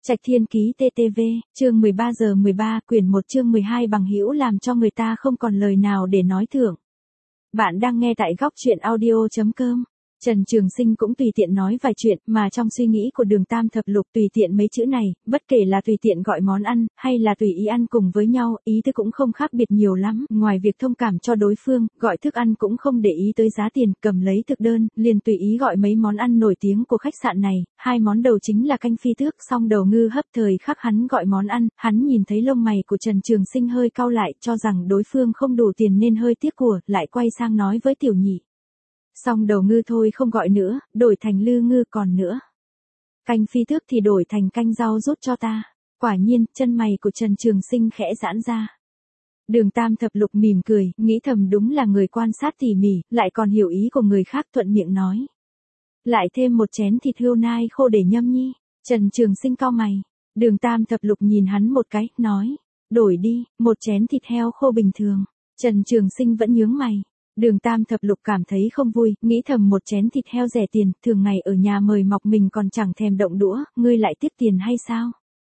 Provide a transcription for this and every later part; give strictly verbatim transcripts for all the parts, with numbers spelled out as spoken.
Trạch Thiên Ký tê tê vê, chương mười ba giờ mười ba, quyển một chương mười hai bằng hữu làm cho người ta không còn lời nào để nói thưởng. Bạn đang nghe tại góc truyện audio chấm com. Trần Trường Sinh cũng tùy tiện nói vài chuyện, mà trong suy nghĩ của Đường Tam Thập Lục tùy tiện mấy chữ này, bất kể là tùy tiện gọi món ăn, hay là tùy ý ăn cùng với nhau, ý tứ cũng không khác biệt nhiều lắm, ngoài việc thông cảm cho đối phương, gọi thức ăn cũng không để ý tới giá tiền, cầm lấy thực đơn, liền tùy ý gọi mấy món ăn nổi tiếng của khách sạn này, hai món đầu chính là canh phi tước, song đầu ngư hấp. Thời khắc hắn gọi món ăn, hắn nhìn thấy lông mày của Trần Trường Sinh hơi cau lại, cho rằng đối phương không đủ tiền nên hơi tiếc của, lại quay sang nói với Tiểu Nhị. Xong đầu ngư thôi không gọi nữa, đổi thành lư ngư còn nữa. Canh phi tước thì đổi thành canh rau rút cho ta. Quả nhiên, chân mày của Trần Trường Sinh khẽ giãn ra. Đường Tam Thập Lục mỉm cười, nghĩ thầm đúng là người quan sát tỉ mỉ, lại còn hiểu ý của người khác, thuận miệng nói. Lại thêm một chén thịt hươu nai khô để nhâm nhi. Trần Trường Sinh cau mày. Đường Tam Thập Lục nhìn hắn một cái, nói. Đổi đi, một chén thịt heo khô bình thường. Trần Trường Sinh vẫn nhướng mày. Đường Tam Thập Lục cảm thấy không vui, nghĩ thầm một chén thịt heo rẻ tiền, thường ngày ở nhà mời mọc mình còn chẳng thèm động đũa, ngươi lại tiếc tiền hay sao?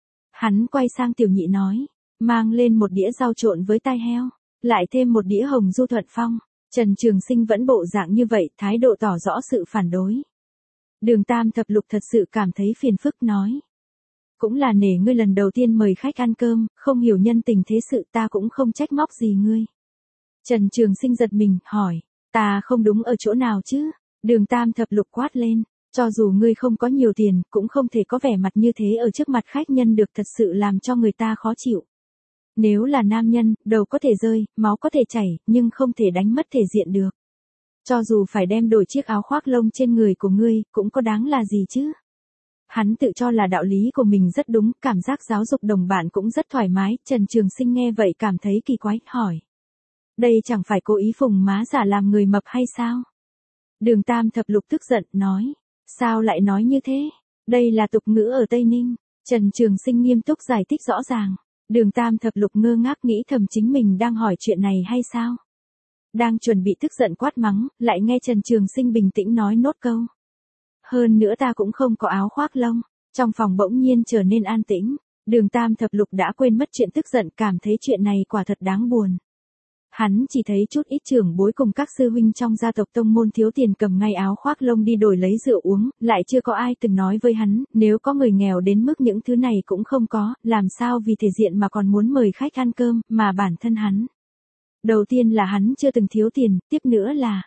Hắn quay sang Tiểu Nhị nói, mang lên một đĩa rau trộn với tai heo, lại thêm một đĩa hồng du thuận phong. Trần Trường Sinh vẫn bộ dạng như vậy, thái độ tỏ rõ sự phản đối. Đường Tam Thập Lục thật sự cảm thấy phiền phức, nói. Cũng là nể ngươi lần đầu tiên mời khách ăn cơm, không hiểu nhân tình thế sự, ta cũng không trách móc gì ngươi. Trần Trường Sinh giật mình, hỏi, ta không đúng ở chỗ nào chứ? Đường Tam Thập Lục quát lên, cho dù ngươi không có nhiều tiền, cũng không thể có vẻ mặt như thế ở trước mặt khách nhân được, thật sự làm cho người ta khó chịu. Nếu là nam nhân, đầu có thể rơi, máu có thể chảy, nhưng không thể đánh mất thể diện được. Cho dù phải đem đổi chiếc áo khoác lông trên người của ngươi, cũng có đáng là gì chứ? Hắn tự cho là đạo lý của mình rất đúng, cảm giác giáo dục đồng bạn cũng rất thoải mái. Trần Trường Sinh nghe vậy cảm thấy kỳ quái, hỏi. Đây chẳng phải cố ý phùng má giả làm người mập hay sao? Đường Tam Thập Lục tức giận, nói. Sao lại nói như thế? Đây là tục ngữ ở Tây Ninh. Trần Trường Sinh nghiêm túc giải thích rõ ràng. Đường Tam Thập Lục ngơ ngác nghĩ thầm chính mình đang hỏi chuyện này hay sao? Đang chuẩn bị tức giận quát mắng, lại nghe Trần Trường Sinh bình tĩnh nói nốt câu. Hơn nữa ta cũng không có áo khoác lông. Trong phòng bỗng nhiên trở nên an tĩnh. Đường Tam Thập Lục đã quên mất chuyện tức giận, cảm thấy chuyện này quả thật đáng buồn. Hắn chỉ thấy chút ít trưởng bối cùng các sư huynh trong gia tộc tông môn thiếu tiền cầm ngay áo khoác lông đi đổi lấy rượu uống, lại chưa có ai từng nói với hắn, nếu có người nghèo đến mức những thứ này cũng không có, làm sao vì thể diện mà còn muốn mời khách ăn cơm, mà bản thân hắn. Đầu tiên là hắn chưa từng thiếu tiền, tiếp nữa là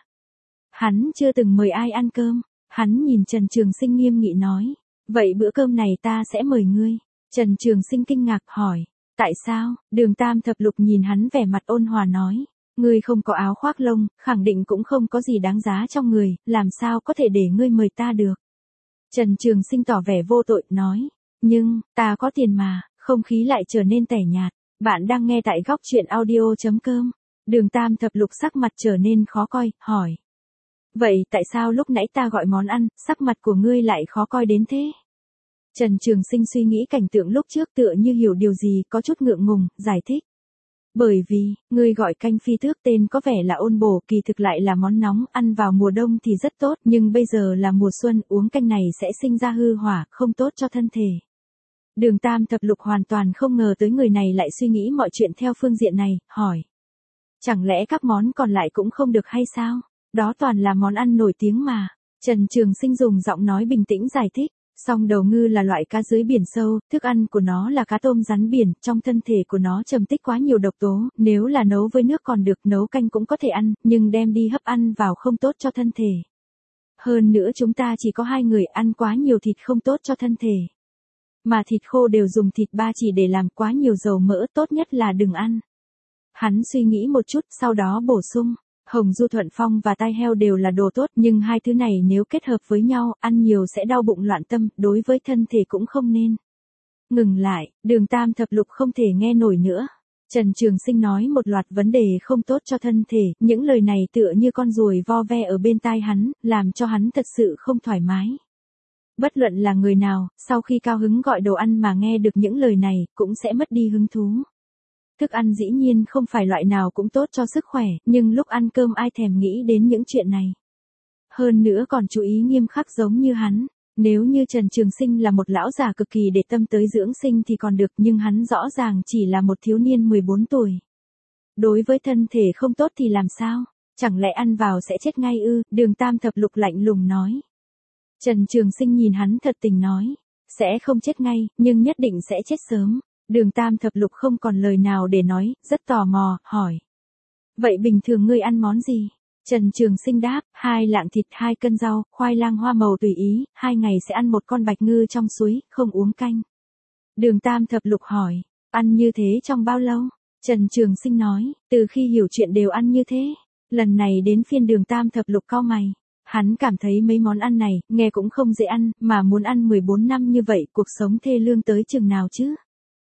hắn chưa từng mời ai ăn cơm. Hắn nhìn Trần Trường Sinh nghiêm nghị nói, vậy bữa cơm này ta sẽ mời ngươi. Trần Trường Sinh kinh ngạc hỏi. Tại sao? Đường Tam Thập Lục nhìn hắn vẻ mặt ôn hòa nói. Ngươi không có áo khoác lông, khẳng định cũng không có gì đáng giá trong người, làm sao có thể để ngươi mời ta được. Trần Trường Sinh tỏ vẻ vô tội, nói. Nhưng, ta có tiền mà, không khí lại trở nên tẻ nhạt. Bạn đang nghe tại góc truyện audio chấm com. Đường Tam Thập Lục sắc mặt trở nên khó coi, hỏi. Vậy tại sao lúc nãy ta gọi món ăn, sắc mặt của ngươi lại khó coi đến thế? Trần Trường Sinh suy nghĩ cảnh tượng lúc trước tựa như hiểu điều gì, có chút ngượng ngùng, giải thích. Bởi vì, ngươi gọi canh phi tước tên có vẻ là ôn bổ, kỳ thực lại là món nóng, ăn vào mùa đông thì rất tốt, nhưng bây giờ là mùa xuân, uống canh này sẽ sinh ra hư hỏa, không tốt cho thân thể. Đường Tam Thập Lục hoàn toàn không ngờ tới người này lại suy nghĩ mọi chuyện theo phương diện này, hỏi. Chẳng lẽ các món còn lại cũng không được hay sao? Đó toàn là món ăn nổi tiếng mà. Trần Trường Sinh dùng giọng nói bình tĩnh giải thích. Song đầu ngư là loại cá dưới biển sâu, thức ăn của nó là cá tôm rắn biển, trong thân thể của nó trầm tích quá nhiều độc tố, nếu là nấu với nước còn được, nấu canh cũng có thể ăn, nhưng đem đi hấp ăn vào không tốt cho thân thể. Hơn nữa chúng ta chỉ có hai người, ăn quá nhiều thịt không tốt cho thân thể. Mà thịt khô đều dùng thịt ba chỉ để làm, quá nhiều dầu mỡ, tốt nhất là đừng ăn. Hắn suy nghĩ một chút, sau đó bổ sung. Hồng du thuận phong và tai heo đều là đồ tốt, nhưng hai thứ này nếu kết hợp với nhau, ăn nhiều sẽ đau bụng loạn tâm, đối với thân thể cũng không nên. Ngừng lại, Đường Tam Thập Lục không thể nghe nổi nữa. Trần Trường Sinh nói một loạt vấn đề không tốt cho thân thể, những lời này tựa như con ruồi vo ve ở bên tai hắn, làm cho hắn thật sự không thoải mái. Bất luận là người nào, sau khi cao hứng gọi đồ ăn mà nghe được những lời này, cũng sẽ mất đi hứng thú. Thức ăn dĩ nhiên không phải loại nào cũng tốt cho sức khỏe, nhưng lúc ăn cơm ai thèm nghĩ đến những chuyện này. Hơn nữa còn chú ý nghiêm khắc giống như hắn. Nếu như Trần Trường Sinh là một lão già cực kỳ để tâm tới dưỡng sinh thì còn được, nhưng hắn rõ ràng chỉ là một thiếu niên mười bốn tuổi. Đối với thân thể không tốt thì làm sao? Chẳng lẽ ăn vào sẽ chết ngay ư? Đường Tam Thập Lục lạnh lùng nói. Trần Trường Sinh nhìn hắn thật tình nói. Sẽ không chết ngay, nhưng nhất định sẽ chết sớm. Đường Tam Thập Lục không còn lời nào để nói, rất tò mò, hỏi. Vậy bình thường ngươi ăn món gì? Trần Trường Sinh đáp, hai lạng thịt, hai cân rau, khoai lang hoa màu tùy ý, hai ngày sẽ ăn một con bạch ngư trong suối, không uống canh. Đường Tam Thập Lục hỏi, ăn như thế trong bao lâu? Trần Trường Sinh nói, từ khi hiểu chuyện đều ăn như thế. Lần này đến phiên Đường Tam Thập Lục cau mày. Hắn cảm thấy mấy món ăn này, nghe cũng không dễ ăn, mà muốn ăn mười bốn năm như vậy, cuộc sống thê lương tới chừng nào chứ?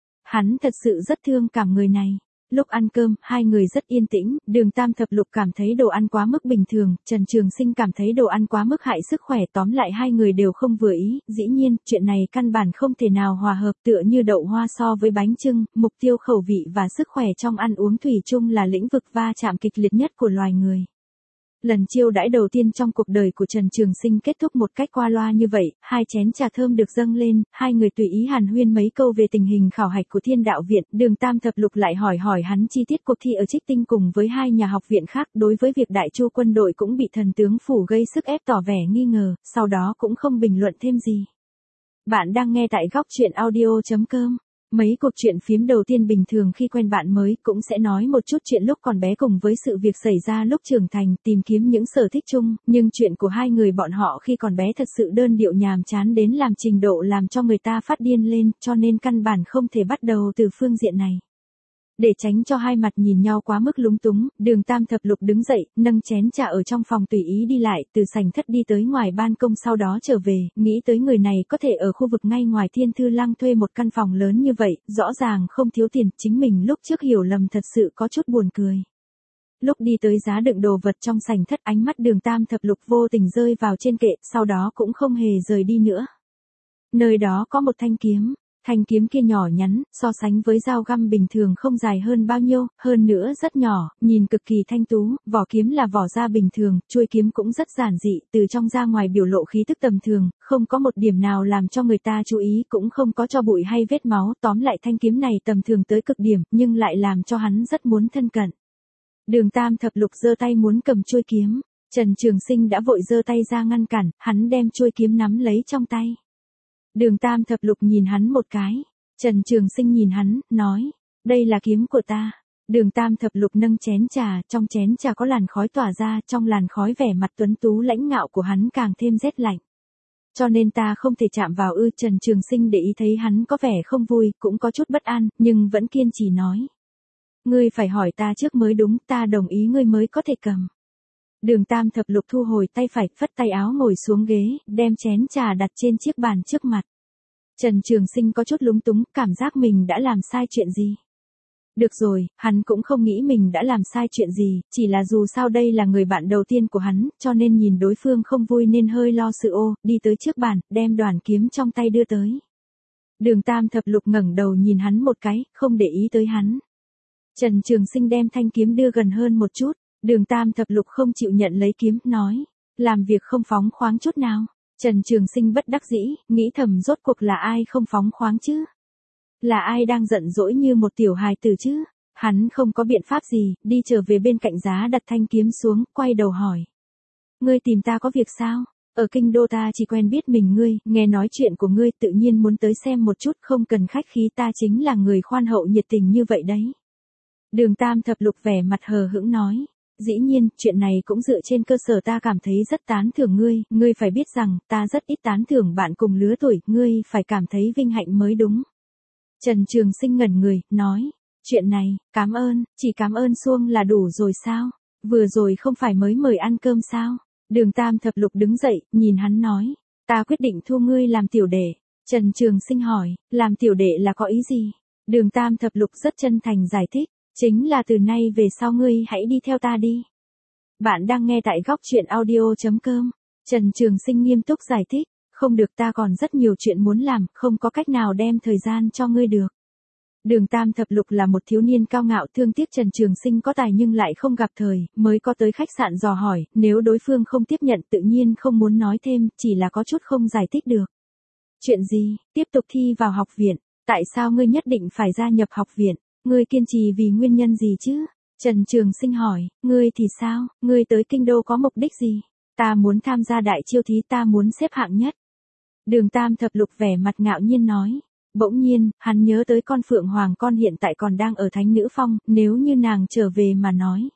Hắn thật sự rất thương cảm người này. Lúc ăn cơm, hai người rất yên tĩnh, Đường Tam Thập Lục cảm thấy đồ ăn quá mức bình thường, Trần Trường Sinh cảm thấy đồ ăn quá mức hại sức khỏe, tóm lại hai người đều không vừa ý, dĩ nhiên, chuyện này căn bản không thể nào hòa hợp, tựa như đậu hoa so với bánh chưng, mục tiêu khẩu vị và sức khỏe trong ăn uống thủy chung là lĩnh vực va chạm kịch liệt nhất của loài người. Lần chiêu đãi đầu tiên trong cuộc đời của Trần Trường Sinh kết thúc một cách qua loa như vậy, hai chén trà thơm được dâng lên, hai người tùy ý hàn huyên mấy câu về tình hình khảo hạch của Thiên Đạo Viện, Đường Tam Thập Lục lại hỏi hỏi hắn chi tiết cuộc thi ở Trích Tinh cùng với hai nhà học viện khác, đối với việc Đại Chu quân đội cũng bị thần tướng phủ gây sức ép tỏ vẻ nghi ngờ, sau đó cũng không bình luận thêm gì. Bạn đang nghe tại góc truyện audio chấm com. Mấy cuộc chuyện phím đầu tiên bình thường khi quen bạn mới cũng sẽ nói một chút chuyện lúc còn bé cùng với sự việc xảy ra lúc trưởng thành, tìm kiếm những sở thích chung, nhưng chuyện của hai người bọn họ khi còn bé thật sự đơn điệu nhàm chán đến làm trình độ làm cho người ta phát điên lên, cho nên căn bản không thể bắt đầu từ phương diện này. Để tránh cho hai mặt nhìn nhau quá mức lúng túng, Đường Tam Thập Lục đứng dậy, nâng chén trà ở trong phòng tùy ý đi lại, từ sảnh thất đi tới ngoài ban công sau đó trở về, nghĩ tới người này có thể ở khu vực ngay ngoài Thiên Thư Lăng thuê một căn phòng lớn như vậy, rõ ràng không thiếu tiền, chính mình lúc trước hiểu lầm thật sự có chút buồn cười. Lúc đi tới giá đựng đồ vật trong sảnh thất, ánh mắt Đường Tam Thập Lục vô tình rơi vào trên kệ, sau đó cũng không hề rời đi nữa. Nơi đó có một thanh kiếm. Thanh kiếm kia nhỏ nhắn, so sánh với dao găm bình thường không dài hơn bao nhiêu, hơn nữa rất nhỏ, nhìn cực kỳ thanh tú, vỏ kiếm là vỏ da bình thường, chuôi kiếm cũng rất giản dị, từ trong ra ngoài biểu lộ khí tức tầm thường, không có một điểm nào làm cho người ta chú ý, cũng không có cho bụi hay vết máu, tóm lại thanh kiếm này tầm thường tới cực điểm, nhưng lại làm cho hắn rất muốn thân cận. Đường Tam Thập Lục giơ tay muốn cầm chuôi kiếm, Trần Trường Sinh đã vội giơ tay ra ngăn cản, hắn đem chuôi kiếm nắm lấy trong tay. Đường Tam Thập Lục nhìn hắn một cái. Trần Trường Sinh nhìn hắn, nói. Đây là kiếm của ta. Đường Tam Thập Lục nâng chén trà, trong chén trà có làn khói tỏa ra, trong làn khói vẻ mặt tuấn tú lãnh ngạo của hắn càng thêm rét lạnh. Cho nên ta không thể chạm vào ư? Trần Trường Sinh để ý thấy hắn có vẻ không vui, cũng có chút bất an, nhưng vẫn kiên trì nói. Ngươi phải hỏi ta trước mới đúng, ta đồng ý ngươi mới có thể cầm. Đường Tam Thập Lục thu hồi tay phải, phất tay áo ngồi xuống ghế, đem chén trà đặt trên chiếc bàn trước mặt. Trần Trường Sinh có chút lúng túng, cảm giác mình đã làm sai chuyện gì. Được rồi, hắn cũng không nghĩ mình đã làm sai chuyện gì, chỉ là dù sao đây là người bạn đầu tiên của hắn, cho nên nhìn đối phương không vui nên hơi lo sự ô, đi tới trước bàn, đem đoàn kiếm trong tay đưa tới. Đường Tam Thập Lục ngẩng đầu nhìn hắn một cái, không để ý tới hắn. Trần Trường Sinh đem thanh kiếm đưa gần hơn một chút. Đường Tam Thập Lục không chịu nhận lấy kiếm, nói, làm việc không phóng khoáng chút nào. Trần Trường Sinh bất đắc dĩ, nghĩ thầm rốt cuộc là ai không phóng khoáng chứ? Là ai đang giận dỗi như một tiểu hài tử chứ? Hắn không có biện pháp gì, đi trở về bên cạnh giá đặt thanh kiếm xuống, quay đầu hỏi. Ngươi tìm ta có việc sao? Ở kinh đô ta chỉ quen biết mình ngươi, nghe nói chuyện của ngươi tự nhiên muốn tới xem một chút, không cần khách khí, ta chính là người khoan hậu nhiệt tình như vậy đấy. Đường Tam Thập Lục vẻ mặt hờ hững nói. Dĩ nhiên, chuyện này cũng dựa trên cơ sở ta cảm thấy rất tán thưởng ngươi, ngươi phải biết rằng, ta rất ít tán thưởng bạn cùng lứa tuổi, ngươi phải cảm thấy vinh hạnh mới đúng. Trần Trường Sinh ngẩn người, nói, chuyện này, cảm ơn, chỉ cảm ơn suông là đủ rồi sao? Vừa rồi không phải mới mời ăn cơm sao? Đường Tam Thập Lục đứng dậy, nhìn hắn nói, ta quyết định thu ngươi làm tiểu đệ. Trần Trường Sinh hỏi, làm tiểu đệ là có ý gì? Đường Tam Thập Lục rất chân thành giải thích. Chính là từ nay về sau ngươi hãy đi theo ta đi. Bạn đang nghe tại góc truyện audio chấm com. Trần Trường Sinh nghiêm túc giải thích. Không được, ta còn rất nhiều chuyện muốn làm, không có cách nào đem thời gian cho ngươi được. Đường Tam Thập Lục là một thiếu niên cao ngạo, thương tiếc Trần Trường Sinh có tài nhưng lại không gặp thời, mới có tới khách sạn dò hỏi, nếu đối phương không tiếp nhận tự nhiên không muốn nói thêm, chỉ là có chút không giải thích được. Chuyện gì, tiếp tục thi vào học viện, tại sao ngươi nhất định phải gia nhập học viện, ngươi kiên trì vì nguyên nhân gì chứ? Trần Trường Sinh hỏi, ngươi thì sao, ngươi tới kinh đô có mục đích gì? Ta muốn tham gia đại chiêu thí, ta muốn xếp hạng nhất. Đường Tam Thập Lục vẻ mặt ngạo nhiên nói. Bỗng nhiên, hắn nhớ tới con Phượng Hoàng con hiện tại còn đang ở Thánh Nữ Phong, nếu như nàng trở về mà nói.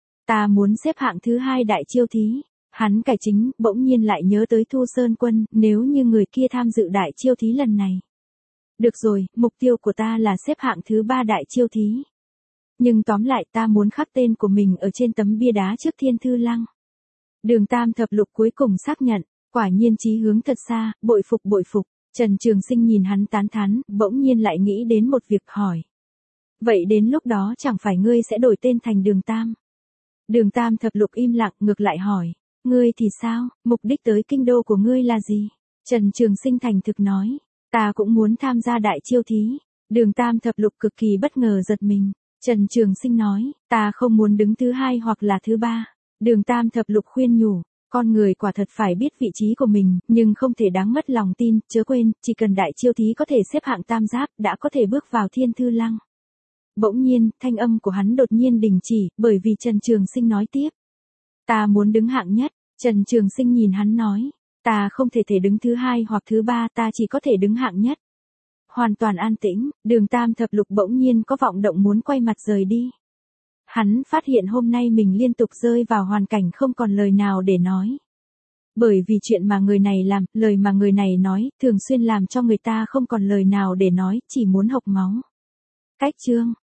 Ta muốn xếp hạng thứ hai đại chiêu thí. Hắn cải chính, bỗng nhiên lại nhớ tới Thu Sơn Quân, nếu như người kia tham dự đại chiêu thí lần này. Được rồi, mục tiêu của ta là xếp hạng thứ ba đại chiêu thí. Nhưng tóm lại ta muốn khắc tên của mình ở trên tấm bia đá trước Thiên Thư Lăng. Đường Tam Thập Lục cuối cùng xác nhận, quả nhiên chí hướng thật xa, bội phục bội phục. Trần Trường Sinh nhìn hắn tán thán, bỗng nhiên lại nghĩ đến một việc hỏi. Vậy đến lúc đó chẳng phải ngươi sẽ đổi tên thành Đường Tam? Đường Tam Thập Lục im lặng, ngược lại hỏi. Ngươi thì sao, mục đích tới kinh đô của ngươi là gì? Trần Trường Sinh thành thực nói. Ta cũng muốn tham gia đại chiêu thí. Đường Tam Thập Lục cực kỳ bất ngờ giật mình. Trần Trường Sinh nói, ta không muốn đứng thứ hai hoặc là thứ ba. Đường Tam Thập Lục khuyên nhủ. Con người quả thật phải biết vị trí của mình, nhưng không thể đáng mất lòng tin, chớ quên, chỉ cần đại chiêu thí có thể xếp hạng tam giáp, đã có thể bước vào Thiên Thư Lăng. Bỗng nhiên, thanh âm của hắn đột nhiên đình chỉ, bởi vì Trần Trường Sinh nói tiếp. Ta muốn đứng hạng nhất. Trần Trường Sinh nhìn hắn nói, ta không thể thể đứng thứ hai hoặc thứ ba, ta chỉ có thể đứng hạng nhất. Hoàn toàn an tĩnh, Đường Tam Thập Lục bỗng nhiên có vọng động muốn quay mặt rời đi. Hắn phát hiện hôm nay mình liên tục rơi vào hoàn cảnh không còn lời nào để nói. Bởi vì chuyện mà người này làm, lời mà người này nói, thường xuyên làm cho người ta không còn lời nào để nói, chỉ muốn hộc máu. Cách chương